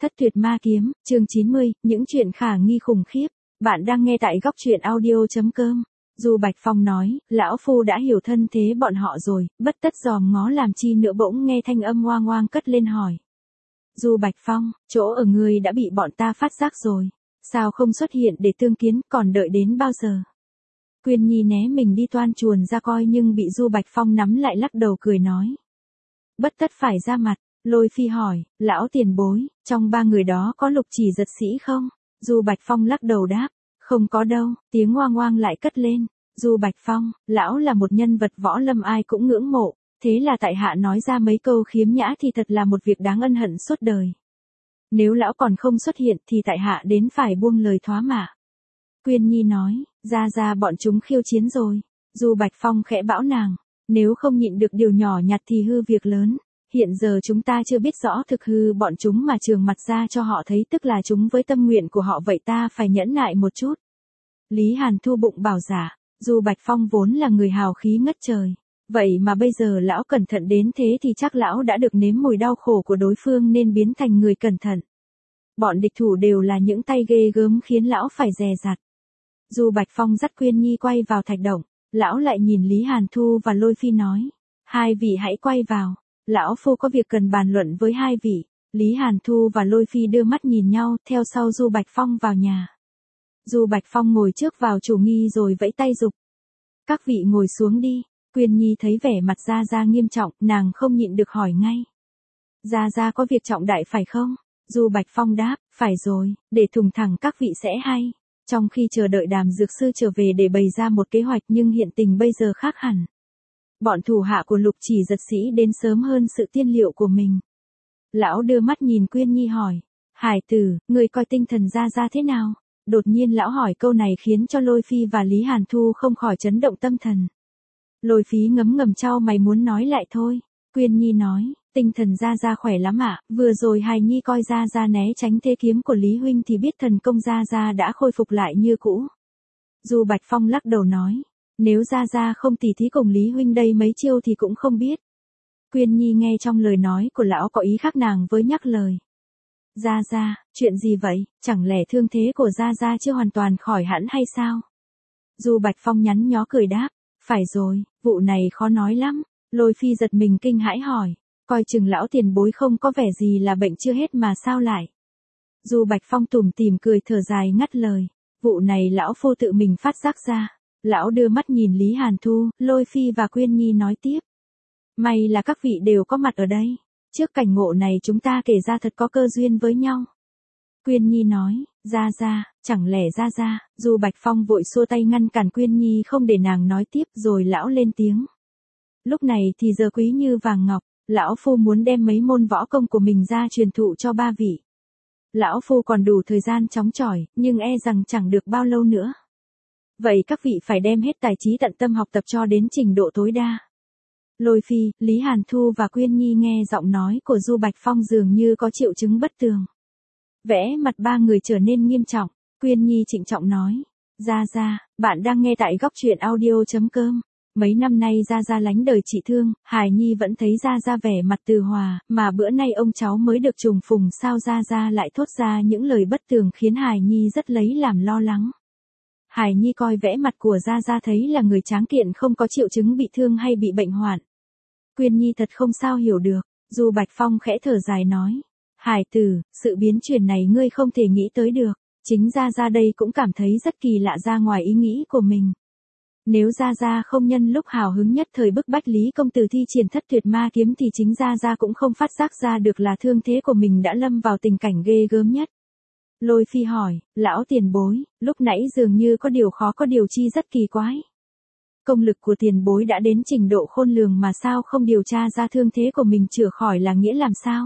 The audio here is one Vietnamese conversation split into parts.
Thất tuyệt ma kiếm, chương 90, những chuyện khả nghi khủng khiếp. Bạn đang nghe tại góc truyện audio.com. Du Bạch Phong nói, lão phu đã hiểu thân thế bọn họ rồi, bất tất dòm ngó làm chi nữa. Bỗng nghe thanh âm oang oang cất lên hỏi. Du Bạch Phong, chỗ ở ngươi đã bị bọn ta phát giác rồi. Sao không xuất hiện để tương kiến, còn đợi đến bao giờ? Quyên Nhi né mình đi toan chuồn ra coi nhưng bị Du Bạch Phong nắm lại lắc đầu cười nói. Bất tất phải ra mặt. Lôi Phi hỏi, lão tiền bối, trong ba người đó có Lục Chỉ Giật sĩ không? Du Bạch Phong lắc đầu đáp, không có đâu. Tiếng oang oang lại cất lên. Du Bạch Phong, lão là một nhân vật võ lâm ai cũng ngưỡng mộ, thế là tại hạ nói ra mấy câu khiếm nhã thì thật là một việc đáng ân hận suốt đời. Nếu lão còn không xuất hiện thì tại hạ đến phải buông lời thoá mạ. Quyên Nhi nói, ra bọn chúng khiêu chiến rồi. Du Bạch Phong khẽ bảo nàng, nếu không nhịn được điều nhỏ nhặt thì hư việc lớn. Hiện giờ chúng ta chưa biết rõ thực hư bọn chúng mà trường mặt ra cho họ thấy, tức là chúng với tâm nguyện của họ, vậy ta phải nhẫn nại một chút. Lý Hàn Thu bụng bảo giả, Du Bạch Phong vốn là người hào khí ngất trời. Vậy mà bây giờ lão cẩn thận đến thế thì chắc lão đã được nếm mùi đau khổ của đối phương nên biến thành người cẩn thận. Bọn địch thủ đều là những tay ghê gớm khiến lão phải dè dặt. Du Bạch Phong dắt Quyên Nhi quay vào thạch động, lão lại nhìn Lý Hàn Thu và Lôi Phi nói, hai vị hãy quay vào. Lão phu có việc cần bàn luận với hai vị. Lý Hàn Thu và Lôi Phi đưa mắt nhìn nhau, theo sau Du Bạch Phong vào nhà. Du Bạch Phong ngồi trước vào chủ nghi rồi vẫy tay giục. Các vị ngồi xuống đi. Quyên Nhi thấy vẻ mặt Gia nghiêm trọng, nàng không nhịn được hỏi ngay. Gia có việc trọng đại phải không? Du Bạch Phong đáp, phải rồi, để thùng thẳng các vị sẽ hay. Trong khi chờ đợi Đàm Dược Sư trở về để bày ra một kế hoạch nhưng hiện tình bây giờ khác hẳn. Bọn thủ hạ của Lục Chỉ Giật sĩ đến sớm hơn sự tiên liệu của mình. Lão đưa mắt nhìn Quyên Nhi hỏi. Hải tử, người coi tinh thần Gia thế nào? Đột nhiên lão hỏi câu này khiến cho Lôi Phi và Lý Hàn Thu không khỏi chấn động tâm thần. Lôi Phi ngấm ngầm chau mày muốn nói lại thôi. Quyên Nhi nói, tinh thần Gia khỏe lắm ạ. Vừa rồi Hài Nhi coi Gia né tránh thế kiếm của Lý Huynh thì biết thần công Gia đã khôi phục lại như cũ. Du Bạch Phong lắc đầu nói. Nếu Gia không tỉ thí cùng Lý Huynh đây mấy chiêu thì cũng không biết. Quyên Nhi nghe trong lời nói của lão có ý khác nàng với nhắc lời. Gia, chuyện gì vậy, chẳng lẽ thương thế của Gia chưa hoàn toàn khỏi hẳn hay sao? Du Bạch Phong nhắn nhó cười đáp, phải rồi, vụ này khó nói lắm. Lôi Phi giật mình kinh hãi hỏi, coi chừng lão tiền bối không có vẻ gì là bệnh chưa hết mà sao lại? Du Bạch Phong tủm tỉm cười thở dài ngắt lời, vụ này lão phu tự mình phát giác ra. Lão đưa mắt nhìn Lý Hàn Thu, Lôi Phi và Quyên Nhi nói tiếp. May là các vị đều có mặt ở đây. Trước cảnh ngộ này chúng ta kể ra thật có cơ duyên với nhau. Quyên Nhi nói, Gia, chẳng lẽ Gia. Du Bạch Phong vội xua tay ngăn cản Quyên Nhi không để nàng nói tiếp rồi lão lên tiếng. Lúc này thì giờ quý như vàng ngọc, lão phu muốn đem mấy môn võ công của mình ra truyền thụ cho ba vị. Lão phu còn đủ thời gian chóng chỏi, nhưng e rằng chẳng được bao lâu nữa. Vậy các vị phải đem hết tài trí tận tâm học tập cho đến trình độ tối đa. Lôi Phi, Lý Hàn Thu và Quyên Nhi nghe giọng nói của Du Bạch Phong dường như có triệu chứng bất tường. Vẽ mặt ba người trở nên nghiêm trọng. Quyên Nhi trịnh trọng nói. Gia, bạn đang nghe tại góc truyện audio.com. Mấy năm nay Gia lánh đời trị thương, Hài Nhi vẫn thấy Gia vẻ mặt từ hòa, mà bữa nay ông cháu mới được trùng phùng sao Gia lại thốt ra những lời bất tường khiến Hài Nhi rất lấy làm lo lắng. Hài Nhi coi vẽ mặt của Gia thấy là người tráng kiện không có triệu chứng bị thương hay bị bệnh hoạn. Quyên Nhi thật không sao hiểu được. Du Bạch Phong khẽ thở dài nói. Hải tử, sự biến chuyển này ngươi không thể nghĩ tới được. Chính Gia đây cũng cảm thấy rất kỳ lạ ra ngoài ý nghĩ của mình. Nếu Gia không nhân lúc hào hứng nhất thời bức bách Lý công tử thi triển thất tuyệt ma kiếm thì chính Gia cũng không phát giác ra được là thương thế của mình đã lâm vào tình cảnh ghê gớm nhất. Lôi Phi hỏi, lão tiền bối, lúc nãy dường như có điều khó có điều chi rất kỳ quái. Công lực của tiền bối đã đến trình độ khôn lường mà sao không điều tra ra thương thế của mình chữa khỏi là nghĩa làm sao?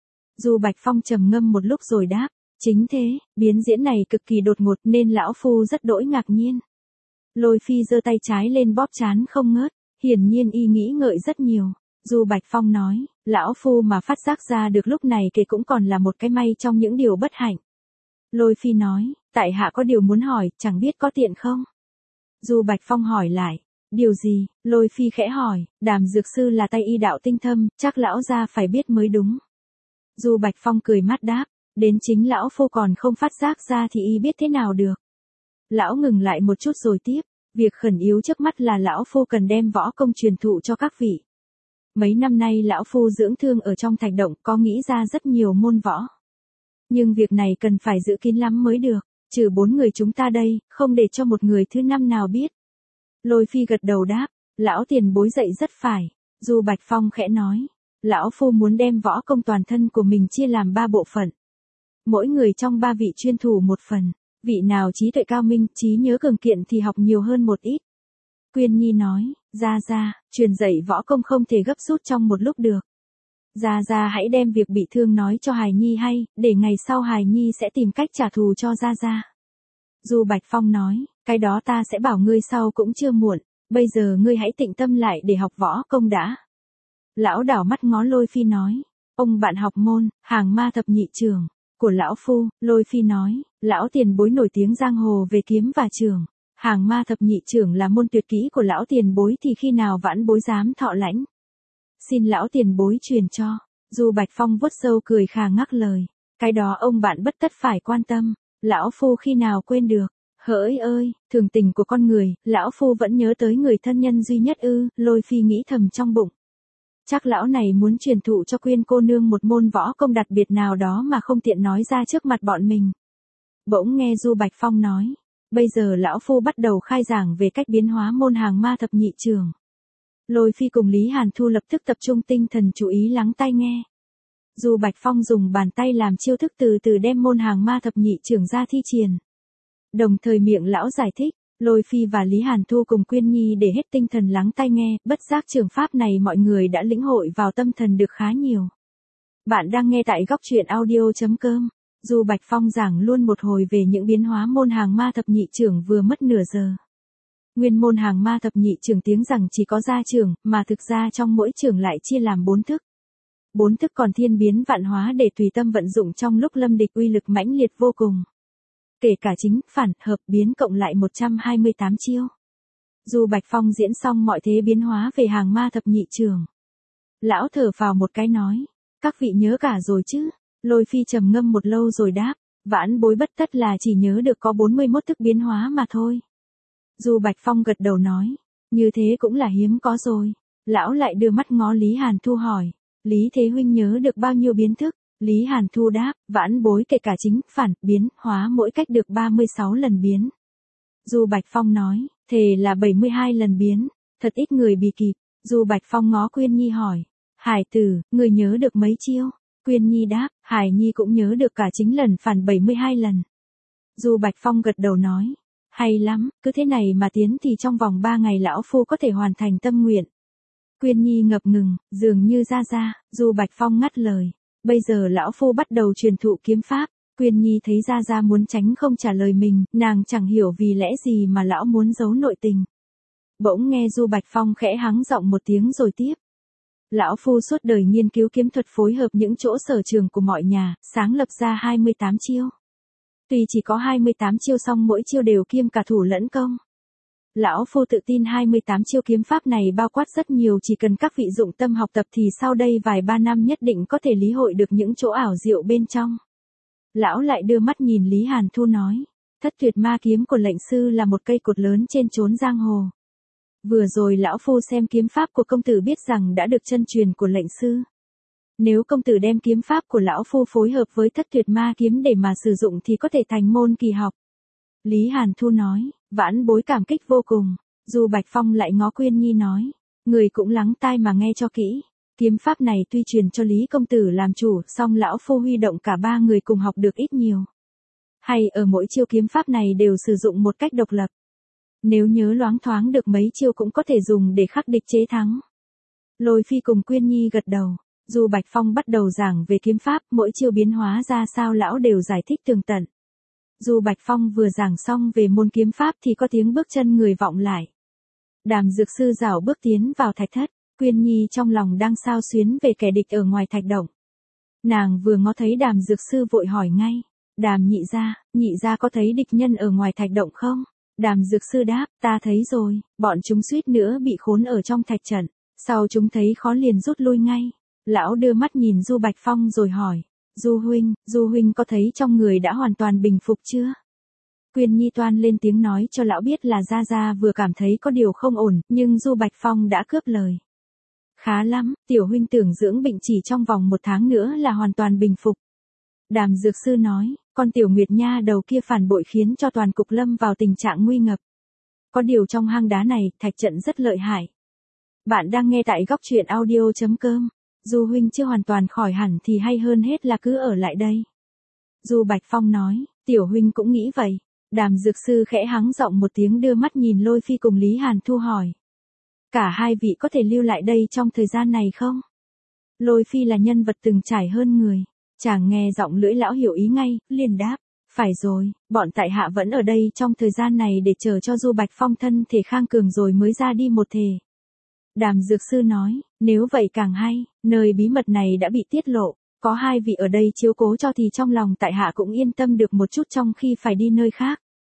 Du Bạch Phong trầm ngâm một lúc rồi đáp, chính thế, biến diễn này cực kỳ đột ngột nên lão phu rất đỗi ngạc nhiên. Lôi Phi giơ tay trái lên bóp trán không ngớt, hiển nhiên y nghĩ ngợi rất nhiều. Du Bạch Phong nói, lão phu mà phát giác ra được lúc này kể cũng còn là một cái may trong những điều bất hạnh. Lôi Phi nói, tại hạ có điều muốn hỏi, chẳng biết có tiện không? Du Bạch Phong hỏi lại, điều gì? Lôi Phi khẽ hỏi, Đàm Dược Sư là tay y đạo tinh thâm, chắc lão Gia phải biết mới đúng. Du Bạch Phong cười mát đáp, Đến chính lão phu còn không phát giác ra thì y biết thế nào được. Lão ngừng lại một chút rồi tiếp, việc khẩn yếu trước mắt là lão phu cần đem võ công truyền thụ cho các vị. Mấy năm nay lão phu dưỡng thương ở trong thạch động có nghĩ ra rất nhiều môn võ. Nhưng việc này cần phải giữ kín lắm mới được, trừ 4 người chúng ta đây, không để cho một người thứ 5 nào biết. Lôi Phi gật đầu đáp, lão tiền bối dạy rất phải. Du Bạch Phong khẽ nói, lão phu muốn đem võ công toàn thân của mình chia làm 3 bộ phận. Mỗi người trong 3 vị chuyên thủ một phần, vị nào trí tuệ cao minh, trí nhớ cường kiện thì học nhiều hơn một ít. Quyên Nhi nói, Gia, truyền dạy võ công không thể gấp rút trong một lúc được. Gia hãy đem việc bị thương nói cho Hài Nhi hay, để ngày sau Hài Nhi sẽ tìm cách trả thù cho Gia. Du Bạch Phong nói, cái đó ta sẽ bảo ngươi sau cũng chưa muộn, bây giờ ngươi hãy tĩnh tâm lại để học võ công đã. Lão đảo mắt ngó Lôi Phi nói, ông bạn học môn, hàng ma thập nhị trưởng của lão phu. Lôi Phi nói, lão tiền bối nổi tiếng giang hồ về kiếm và trường. Hàng ma thập nhị trưởng là môn tuyệt kỹ của lão tiền bối thì khi nào vãn bối dám thọ lãnh. Xin lão tiền bối truyền cho. Du Bạch Phong vuốt râu cười khà ngắc lời, cái đó ông bạn bất tất phải quan tâm, lão phu khi nào quên được. Hỡi ơi, thường tình của con người, lão phu vẫn nhớ tới người thân nhân duy nhất ư. Lôi Phi nghĩ thầm trong bụng. Chắc lão này muốn truyền thụ cho Quyên cô nương một môn võ công đặc biệt nào đó mà không tiện nói ra trước mặt bọn mình. Bỗng nghe Du Bạch Phong nói, bây giờ lão phu bắt đầu khai giảng về cách biến hóa môn hàng ma thập nhị trưởng. Lôi Phi cùng Lý Hàn Thu lập tức tập trung tinh thần chú ý lắng tai nghe. Du Bạch Phong dùng bàn tay làm chiêu thức từ từ đem môn hàng ma thập nhị trưởng ra thi triển. Đồng thời miệng lão giải thích, Lôi Phi và Lý Hàn Thu cùng Quyên Nhi để hết tinh thần lắng tai nghe, bất giác trường pháp này mọi người đã lĩnh hội vào tâm thần được khá nhiều. Bạn đang nghe tại góc truyện audio.com. Du Bạch Phong giảng luôn một hồi về những biến hóa môn hàng ma thập nhị trưởng vừa mất nửa giờ. Nguyên môn hàng ma thập nhị trưởng tiếng rằng chỉ có gia trưởng, mà thực ra trong mỗi trưởng lại chia làm 4 thức. 4 thức còn thiên biến vạn hóa để tùy tâm vận dụng trong lúc lâm địch, uy lực mãnh liệt vô cùng. Kể cả chính, phản, hợp, biến cộng lại 128 chiêu. Du Bạch Phong diễn xong mọi thế biến hóa về hàng ma thập nhị trưởng. Lão thở vào một cái nói, các vị nhớ cả rồi chứ? Lôi Phi trầm ngâm một lâu rồi đáp, vãn bối bất tất là chỉ nhớ được có 41 thức biến hóa mà thôi. Du Bạch Phong gật đầu nói, như thế cũng là hiếm có rồi. Lão lại đưa mắt ngó Lý Hàn Thu hỏi, Lý Thế Huynh nhớ được bao nhiêu biến thức? Lý Hàn Thu đáp, vãn bối kể cả chính, phản, biến, hóa mỗi cách được 36 lần biến. Du Bạch Phong nói, thề là 72 lần biến, thật ít người bì kịp. Du Bạch Phong ngó Quyên Nhi hỏi, Hải tử, người nhớ được mấy chiêu? Quyên Nhi đáp, Hải Nhi cũng nhớ được cả chính lần phản 72 lần. Du Bạch Phong gật đầu nói, hay lắm, cứ thế này mà tiến thì trong vòng 3 ngày lão phu có thể hoàn thành tâm nguyện. Quyên Nhi ngập ngừng, dường như ra, Du Bạch Phong ngắt lời, bây giờ lão phu bắt đầu truyền thụ kiếm pháp. Quyên Nhi thấy ra muốn tránh không trả lời mình, nàng chẳng hiểu vì lẽ gì mà lão muốn giấu nội tình. Bỗng nghe Du Bạch Phong khẽ hắng giọng một tiếng rồi tiếp. Lão phu suốt đời nghiên cứu kiếm thuật phối hợp những chỗ sở trường của mọi nhà, sáng lập ra 28 chiêu. Tuy chỉ có 28 chiêu song mỗi chiêu đều kiêm cả thủ lẫn công. Lão phu tự tin 28 chiêu kiếm pháp này bao quát rất nhiều, chỉ cần các vị dụng tâm học tập thì sau đây vài ba năm nhất định có thể lý hội được những chỗ ảo diệu bên trong. Lão lại đưa mắt nhìn Lý Hàn Thu nói, Thất Tuyệt Ma kiếm của lệnh sư là một cây cột lớn trên chốn giang hồ. Vừa rồi lão phu xem kiếm pháp của công tử biết rằng đã được chân truyền của lệnh sư. Nếu công tử đem kiếm pháp của lão phu phối hợp với Thất Tuyệt Ma kiếm để mà sử dụng thì có thể thành môn kỳ học. Lý Hàn Thu nói, vãn bối cảm kích vô cùng. Du Bạch Phong lại ngó Quyên Nhi nói, người cũng lắng tai mà nghe cho kỹ. Kiếm pháp này tuy truyền cho Lý công tử làm chủ, song lão phu huy động cả 3 người cùng học được ít nhiều. Hay ở mỗi chiêu kiếm pháp này đều sử dụng một cách độc lập. Nếu nhớ loáng thoáng được mấy chiêu cũng có thể dùng để khắc địch chế thắng. Lôi Phi cùng Quyên Nhi gật đầu. Du Bạch Phong bắt đầu giảng về kiếm pháp, mỗi chiêu biến hóa ra sao lão đều giải thích tường tận. Du Bạch Phong vừa giảng xong về môn kiếm pháp thì có tiếng bước chân người vọng lại. Đàm Dược Sư rảo bước tiến vào thạch thất. Quyên Nhi trong lòng đang xao xuyến về kẻ địch ở ngoài thạch động. Nàng vừa ngó thấy Đàm Dược Sư vội hỏi ngay, Đàm nhị gia có thấy địch nhân ở ngoài thạch động không? Đàm Dược Sư đáp, ta thấy rồi, bọn chúng suýt nữa bị khốn ở trong thạch trận, sau chúng thấy khó liền rút lui ngay. Lão đưa mắt nhìn Du Bạch Phong rồi hỏi, Du huynh có thấy trong người đã hoàn toàn bình phục chưa? Quyên Nhi toan lên tiếng nói cho lão biết là Gia Gia vừa cảm thấy có điều không ổn, nhưng Du Bạch Phong đã cướp lời. Khá lắm, tiểu huynh tưởng dưỡng bệnh chỉ trong vòng 1 tháng nữa là hoàn toàn bình phục. Đàm dược sư nói, con tiểu Nguyệt Nha đầu kia phản bội khiến cho toàn cục lâm vào tình trạng nguy ngập. Có điều trong hang đá này, thạch trận rất lợi hại. Bạn đang nghe tại góc truyện audio.com. Du huynh chưa hoàn toàn khỏi hẳn thì hay hơn hết là cứ ở lại đây. Du Bạch Phong nói, tiểu huynh cũng nghĩ vậy. Đàm dược sư khẽ hắng giọng một tiếng đưa mắt nhìn Lôi Phi cùng Lý Hàn Thu hỏi. Cả hai vị có thể lưu lại đây trong thời gian này không? Lôi Phi là nhân vật từng trải hơn người. Chàng nghe giọng lưỡi lão hiểu ý ngay, liền đáp. Phải rồi, bọn tại hạ vẫn ở đây trong thời gian này để chờ cho Du Bạch Phong thân thể khang cường rồi mới ra đi một thể. Đàm dược sư nói, nếu vậy càng hay, nơi bí mật này đã bị tiết lộ, có hai vị ở đây chiếu cố cho thì trong lòng tại hạ cũng yên tâm được một chút trong khi phải đi nơi khác.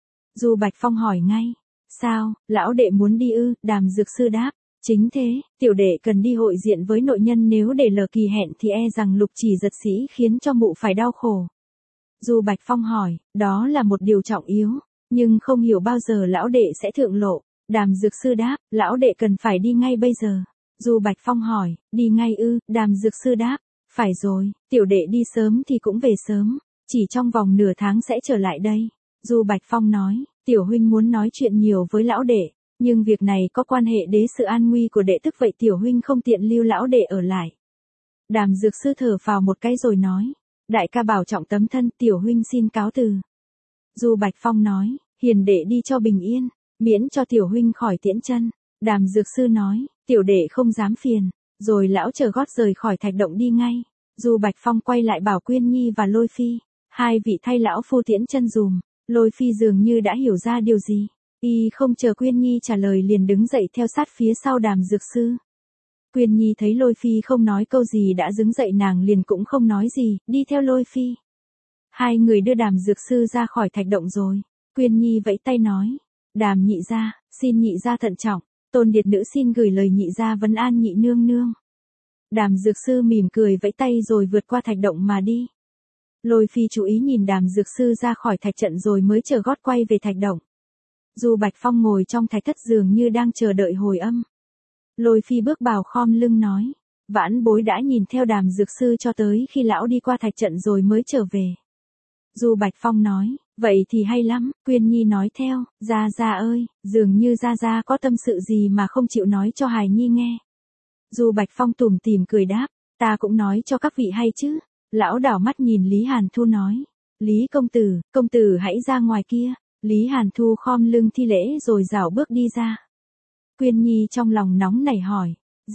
Du Bạch Phong hỏi ngay, sao, lão đệ muốn đi ư? Đàm dược sư đáp, chính thế, tiểu đệ cần đi hội diện với nội nhân, nếu để lờ kỳ hẹn thì e rằng Lục Chỉ giật sĩ khiến cho mụ phải đau khổ. Du Bạch Phong hỏi, đó là một điều trọng yếu, nhưng không hiểu bao giờ lão đệ sẽ thượng lộ. Đàm dược sư đáp, lão đệ cần phải đi ngay bây giờ. Du Bạch Phong hỏi, đi ngay ư? Đàm dược sư đáp, phải rồi, tiểu đệ đi sớm thì cũng về sớm, chỉ trong vòng nửa tháng sẽ trở lại đây. Du Bạch Phong nói, tiểu huynh muốn nói chuyện nhiều với lão đệ, nhưng việc này có quan hệ đến sự an nguy của đệ tức vậy tiểu huynh không tiện lưu lão đệ ở lại. Đàm dược sư thở phào một cái rồi nói, đại ca bảo trọng tấm thân, tiểu huynh xin cáo từ. Du Bạch Phong nói, hiền đệ đi cho bình yên, miễn cho tiểu huynh khỏi tiễn chân. Đàm dược sư nói, tiểu đệ không dám phiền, rồi lão chờ gót rời khỏi thạch động đi ngay. Du Bạch Phong quay lại bảo Quyên Nhi và Lôi Phi, hai vị thay lão phu tiễn chân dùm. Lôi Phi dường như đã hiểu ra điều gì, y không chờ Quyên Nhi trả lời liền đứng dậy theo sát phía sau đàm dược sư. Quyên Nhi thấy Lôi Phi không nói câu gì đã đứng dậy, nàng liền cũng không nói gì, đi theo Lôi Phi. Hai người đưa đàm dược sư ra khỏi thạch động rồi, Quyên Nhi vẫy tay nói, Đàm nhị gia, xin nhị gia thận trọng, Tôn điệt nữ xin gửi lời nhị gia vấn an nhị nương nương. Đàm dược sư mỉm cười vẫy tay rồi vượt qua thạch động mà đi. Lôi Phi chú ý nhìn đàm dược sư ra khỏi thạch trận rồi mới chờ gót quay về thạch động. Du Bạch Phong ngồi trong thạch thất dường như đang chờ đợi hồi âm. Lôi Phi bước vào khom lưng nói, vãn bối đã nhìn theo đàm dược sư cho tới khi lão đi qua thạch trận rồi mới trở về. Du Bạch Phong nói, vậy thì hay lắm. Quyên Nhi nói theo, Gia Gia ơi, dường như Gia Gia có tâm sự gì mà không chịu nói cho hài nhi nghe. Du Bạch Phong tủm tỉm cười đáp, ta cũng nói cho các vị hay chứ. Lão đảo mắt nhìn Lý Hàn Thu nói, Lý công tử hãy ra ngoài kia. Lý Hàn Thu khom lưng thi lễ rồi rảo bước đi ra. Quyên Nhi trong lòng nóng nảy hỏi,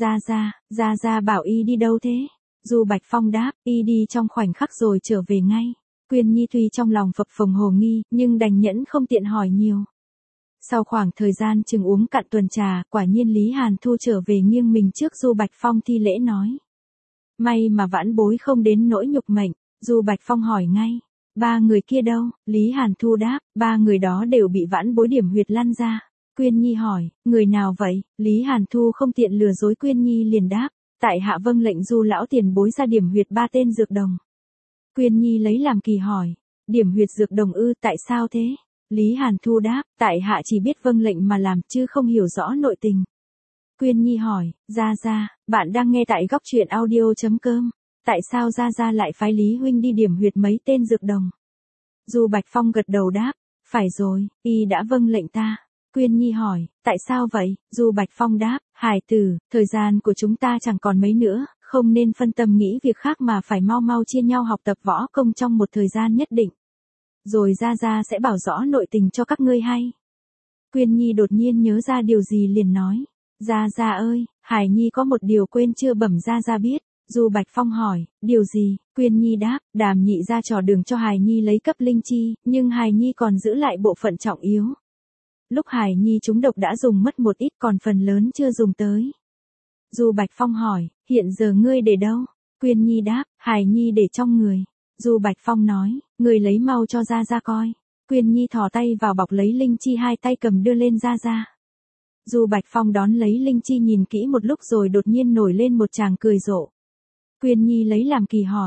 Gia Gia bảo y đi đâu thế? Du Bạch Phong đáp, y đi trong khoảnh khắc rồi trở về ngay. Quyên Nhi tuy trong lòng phập phồng hồ nghi, nhưng đành nhẫn không tiện hỏi nhiều. Sau khoảng thời gian chừng uống cạn tuần trà, quả nhiên Lý Hàn Thu trở về nghiêng mình trước Du Bạch Phong thi lễ nói. May mà vãn bối không đến nỗi nhục mệnh. Du Bạch Phong hỏi ngay, ba người kia đâu? Lý Hàn Thu đáp, ba người đó đều bị vãn bối điểm huyệt lăn ra. Quyên Nhi hỏi, người nào vậy? Lý Hàn Thu không tiện lừa dối Quyên Nhi liền đáp, tại hạ vâng lệnh Du lão tiền bối ra điểm huyệt ba tên dược đồng. Quyên Nhi lấy làm kỳ hỏi, điểm huyệt dược đồng ư, tại sao thế? Lý Hàn Thu đáp, tại hạ chỉ biết vâng lệnh mà làm chứ không hiểu rõ nội tình. Quyên Nhi hỏi, Gia, bạn đang nghe tại góc truyện audio.com, tại sao Gia lại phái Lý huynh đi điểm huyệt mấy tên dược đồng? Du Bạch Phong gật đầu đáp, phải rồi, y đã vâng lệnh ta. Quyên Nhi hỏi, tại sao vậy? Du Bạch Phong đáp, hài tử, thời gian của chúng ta chẳng còn mấy nữa, không nên phân tâm nghĩ việc khác mà phải mau mau chia nhau học tập võ công trong một thời gian nhất định. Rồi Gia sẽ bảo rõ nội tình cho các ngươi hay. Quyên Nhi đột nhiên nhớ ra điều gì liền nói, Gia ơi, Hải Nhi có một điều quên chưa bẩm Gia biết. Du Bạch Phong hỏi, điều gì? Quyên Nhi đáp, Đàm nhị ra trò đường cho Hải Nhi lấy cấp linh chi, nhưng Hải Nhi còn giữ lại bộ phận trọng yếu. Lúc Hải Nhi trúng độc đã dùng mất một ít, còn phần lớn chưa dùng tới. Du Bạch Phong hỏi, hiện giờ ngươi để đâu? Quyên Nhi đáp, Hải Nhi để trong người. Du Bạch Phong nói, ngươi lấy mau cho Gia coi. Quyên Nhi thò tay vào bọc lấy linh chi, hai tay cầm đưa lên Gia. Du Bạch Phong đón lấy linh chi nhìn kỹ một lúc rồi đột nhiên nổi lên một tràng cười rộ. Quyên Nhi lấy làm kỳ hỏi,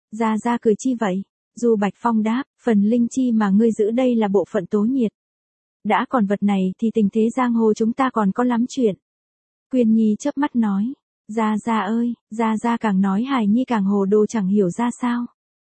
Gia cười chi vậy? Du Bạch Phong đáp, phần linh chi mà ngươi giữ đây là bộ phận tố nhiệt. Đã còn vật này thì tình thế giang hồ chúng ta còn có lắm chuyện. Quyên Nhi chớp mắt nói, Gia ơi, Gia càng nói hài nhi càng hồ đồ chẳng hiểu ra sao.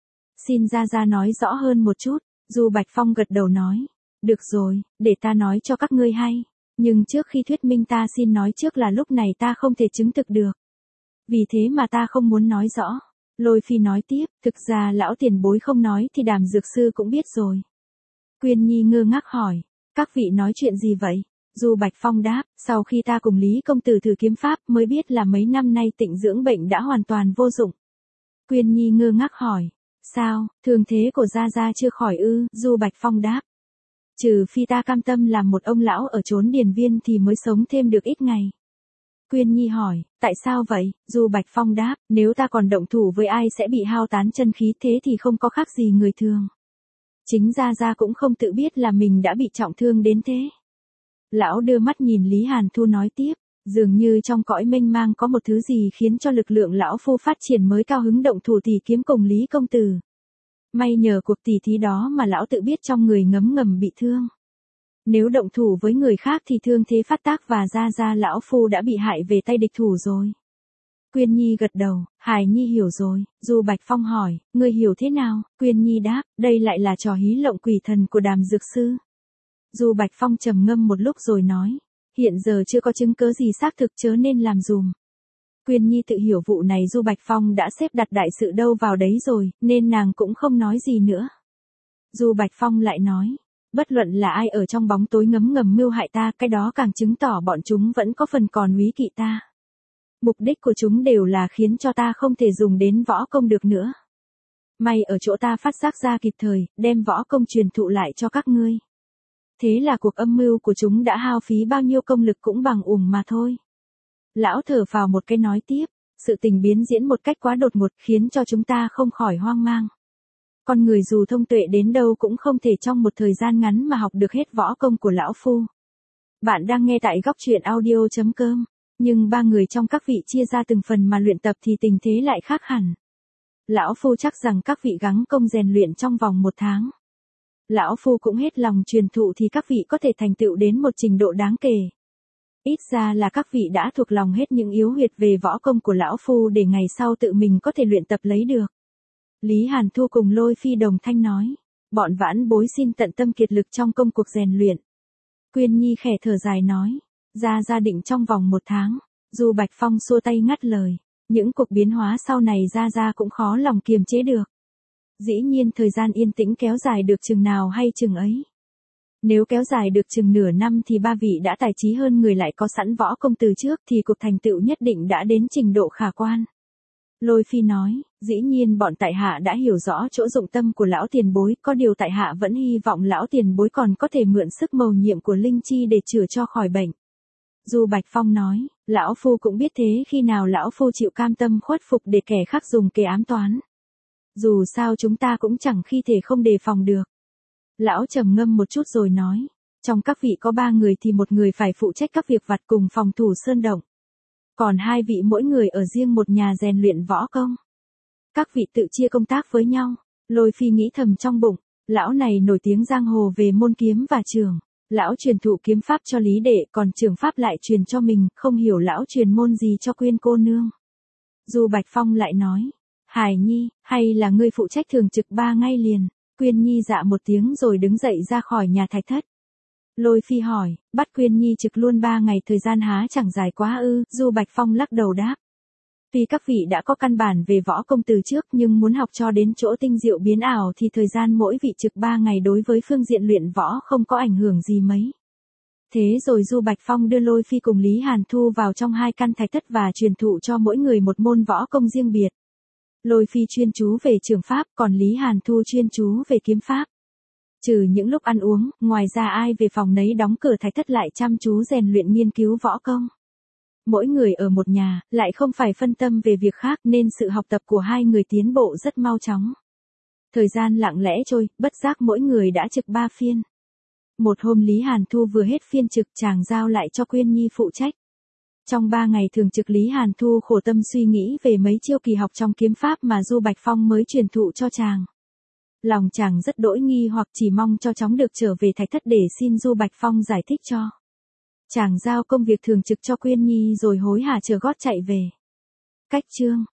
Xin Gia nói rõ hơn một chút. Du Bạch Phong gật đầu nói, được rồi, để ta nói cho các ngươi hay. Nhưng trước khi thuyết minh ta xin nói trước là lúc này ta không thể chứng thực được. Vì thế mà ta không muốn nói rõ. Lôi Phi nói tiếp, thực ra lão tiền bối không nói thì Đàm dược sư cũng biết rồi. Quyên Nhi ngơ ngác hỏi, các vị nói chuyện gì vậy? Du Bạch Phong đáp, sau khi ta cùng Lý công tử thử kiếm pháp mới biết là mấy năm nay tịnh dưỡng bệnh đã hoàn toàn vô dụng. Quyên Nhi ngơ ngác hỏi, sao, thương thế của Gia chưa khỏi ư? Du Bạch Phong đáp, trừ phi ta cam tâm làm một ông lão ở chốn điền viên thì mới sống thêm được ít ngày. Quyên Nhi hỏi, tại sao vậy? Du Bạch Phong đáp, nếu ta còn động thủ với ai sẽ bị hao tán chân khí, thế thì không có khác gì người thường. Chính Gia cũng không tự biết là mình đã bị trọng thương đến thế. Lão đưa mắt nhìn Lý Hàn Thu nói tiếp, dường như trong cõi mênh mang có một thứ gì khiến cho lực lượng lão phu phát triển mới cao hứng động thủ tỉ kiếm cùng Lý công tử. May nhờ cuộc tỉ thí đó mà lão tự biết trong người ngấm ngầm bị thương. Nếu động thủ với người khác thì thương thế phát tác và Gia lão phu đã bị hại về tay địch thủ rồi. Quyên Nhi gật đầu, hài nhi hiểu rồi. Du Bạch Phong hỏi, ngươi hiểu thế nào? Quyên Nhi đáp, đây lại là trò hí lộng quỷ thần của Đàm dược sư. Du Bạch Phong trầm ngâm một lúc rồi nói, hiện giờ chưa có chứng cớ gì xác thực chớ nên làm dùm. Quyên Nhi tự hiểu vụ này Du Bạch Phong đã xếp đặt đại sự đâu vào đấy rồi, nên nàng cũng không nói gì nữa. Du Bạch Phong lại nói, bất luận là ai ở trong bóng tối ngấm ngầm mưu hại ta, cái đó càng chứng tỏ bọn chúng vẫn có phần còn úy kỵ ta. Mục đích của chúng đều là khiến cho ta không thể dùng đến võ công được nữa. May ở chỗ ta phát giác ra kịp thời, đem võ công truyền thụ lại cho các ngươi. Thế là cuộc âm mưu của chúng đã hao phí bao nhiêu công lực cũng bằng uổng mà thôi. Lão thở phào một cái nói tiếp, sự tình biến diễn một cách quá đột ngột khiến cho chúng ta không khỏi hoang mang. Con người dù thông tuệ đến đâu cũng không thể trong một thời gian ngắn mà học được hết võ công của lão phu. Bạn đang nghe tại góc truyện audio.com, nhưng ba người trong các vị chia ra từng phần mà luyện tập thì tình thế lại khác hẳn. Lão phu chắc rằng các vị gắng công rèn luyện trong vòng 1 tháng. Lão phu cũng hết lòng truyền thụ thì các vị có thể thành tựu đến một trình độ đáng kể. Ít ra là các vị đã thuộc lòng hết những yếu huyệt về võ công của lão phu để ngày sau tự mình có thể luyện tập lấy được. Lý Hàn Thu cùng Lôi Phi đồng thanh nói, bọn vãn bối xin tận tâm kiệt lực trong công cuộc rèn luyện. Quyên Nhi khẽ thở dài nói, Gia định trong vòng 1 tháng. Du Bạch Phong xua tay ngắt lời, những cuộc biến hóa sau này Gia cũng khó lòng kiềm chế được. Dĩ nhiên thời gian yên tĩnh kéo dài được chừng nào hay chừng ấy. Nếu kéo dài được chừng nửa năm thì ba vị đã tài trí hơn người lại có sẵn võ công từ trước thì cuộc thành tựu nhất định đã đến trình độ khả quan. Lôi Phi nói, dĩ nhiên bọn tại hạ đã hiểu rõ chỗ dụng tâm của lão tiền bối, có điều tại hạ vẫn hy vọng lão tiền bối còn có thể mượn sức mầu nhiệm của linh chi để chữa cho khỏi bệnh. Du Bạch Phong nói, lão phu cũng biết thế, khi nào lão phu chịu cam tâm khuất phục để kẻ khác dùng kế ám toán. Dù sao chúng ta cũng chẳng khi thể không đề phòng được. Lão trầm ngâm một chút rồi nói, trong các vị có 3 người thì một người phải phụ trách các việc vặt cùng phòng thủ sơn động. Còn 2 vị mỗi người ở riêng một nhà rèn luyện võ công. Các vị tự chia công tác với nhau. Lôi Phi nghĩ thầm trong bụng, lão này nổi tiếng giang hồ về môn kiếm và trường. Lão truyền thụ kiếm pháp cho Lý Đệ, còn trường pháp lại truyền cho mình, không hiểu lão truyền môn gì cho Quyên cô nương. Du Bạch Phong lại nói, Hải Nhi, hay là ngươi phụ trách thường trực 3 ngày liền. Quyên Nhi dạ một tiếng rồi đứng dậy ra khỏi nhà thạch thất. Lôi Phi hỏi, bắt Quyên Nhi trực luôn 3 ngày thời gian há chẳng dài quá ư? Du Bạch Phong lắc đầu đáp. Tuy các vị đã có căn bản về võ công từ trước nhưng muốn học cho đến chỗ tinh diệu biến ảo thì thời gian mỗi vị trực 3 ngày đối với phương diện luyện võ không có ảnh hưởng gì mấy. Thế rồi Du Bạch Phong đưa Lôi Phi cùng Lý Hàn Thu vào trong 2 căn thạch thất và truyền thụ cho mỗi người một môn võ công riêng biệt. Lôi Phi chuyên chú về trường pháp, còn Lý Hàn Thu chuyên chú về kiếm pháp. Trừ những lúc ăn uống, ngoài ra ai về phòng nấy đóng cửa thạch thất lại chăm chú rèn luyện nghiên cứu võ công. Mỗi người ở một nhà, lại không phải phân tâm về việc khác nên sự học tập của 2 người tiến bộ rất mau chóng. Thời gian lặng lẽ trôi, bất giác mỗi người đã trực 3 phiên. Một hôm Lý Hàn Thu vừa hết phiên trực chàng giao lại cho Quyên Nhi phụ trách. Trong 3 ngày thường trực Lý Hàn Thu khổ tâm suy nghĩ về mấy chiêu kỳ học trong kiếm pháp mà Du Bạch Phong mới truyền thụ cho chàng. Lòng chàng rất đỗi nghi hoặc chỉ mong cho chóng được trở về Thạch Thất để xin Du Bạch Phong giải thích cho. Chàng giao công việc thường trực cho Quyên Nhi rồi hối hả chờ gót chạy về. Cách chương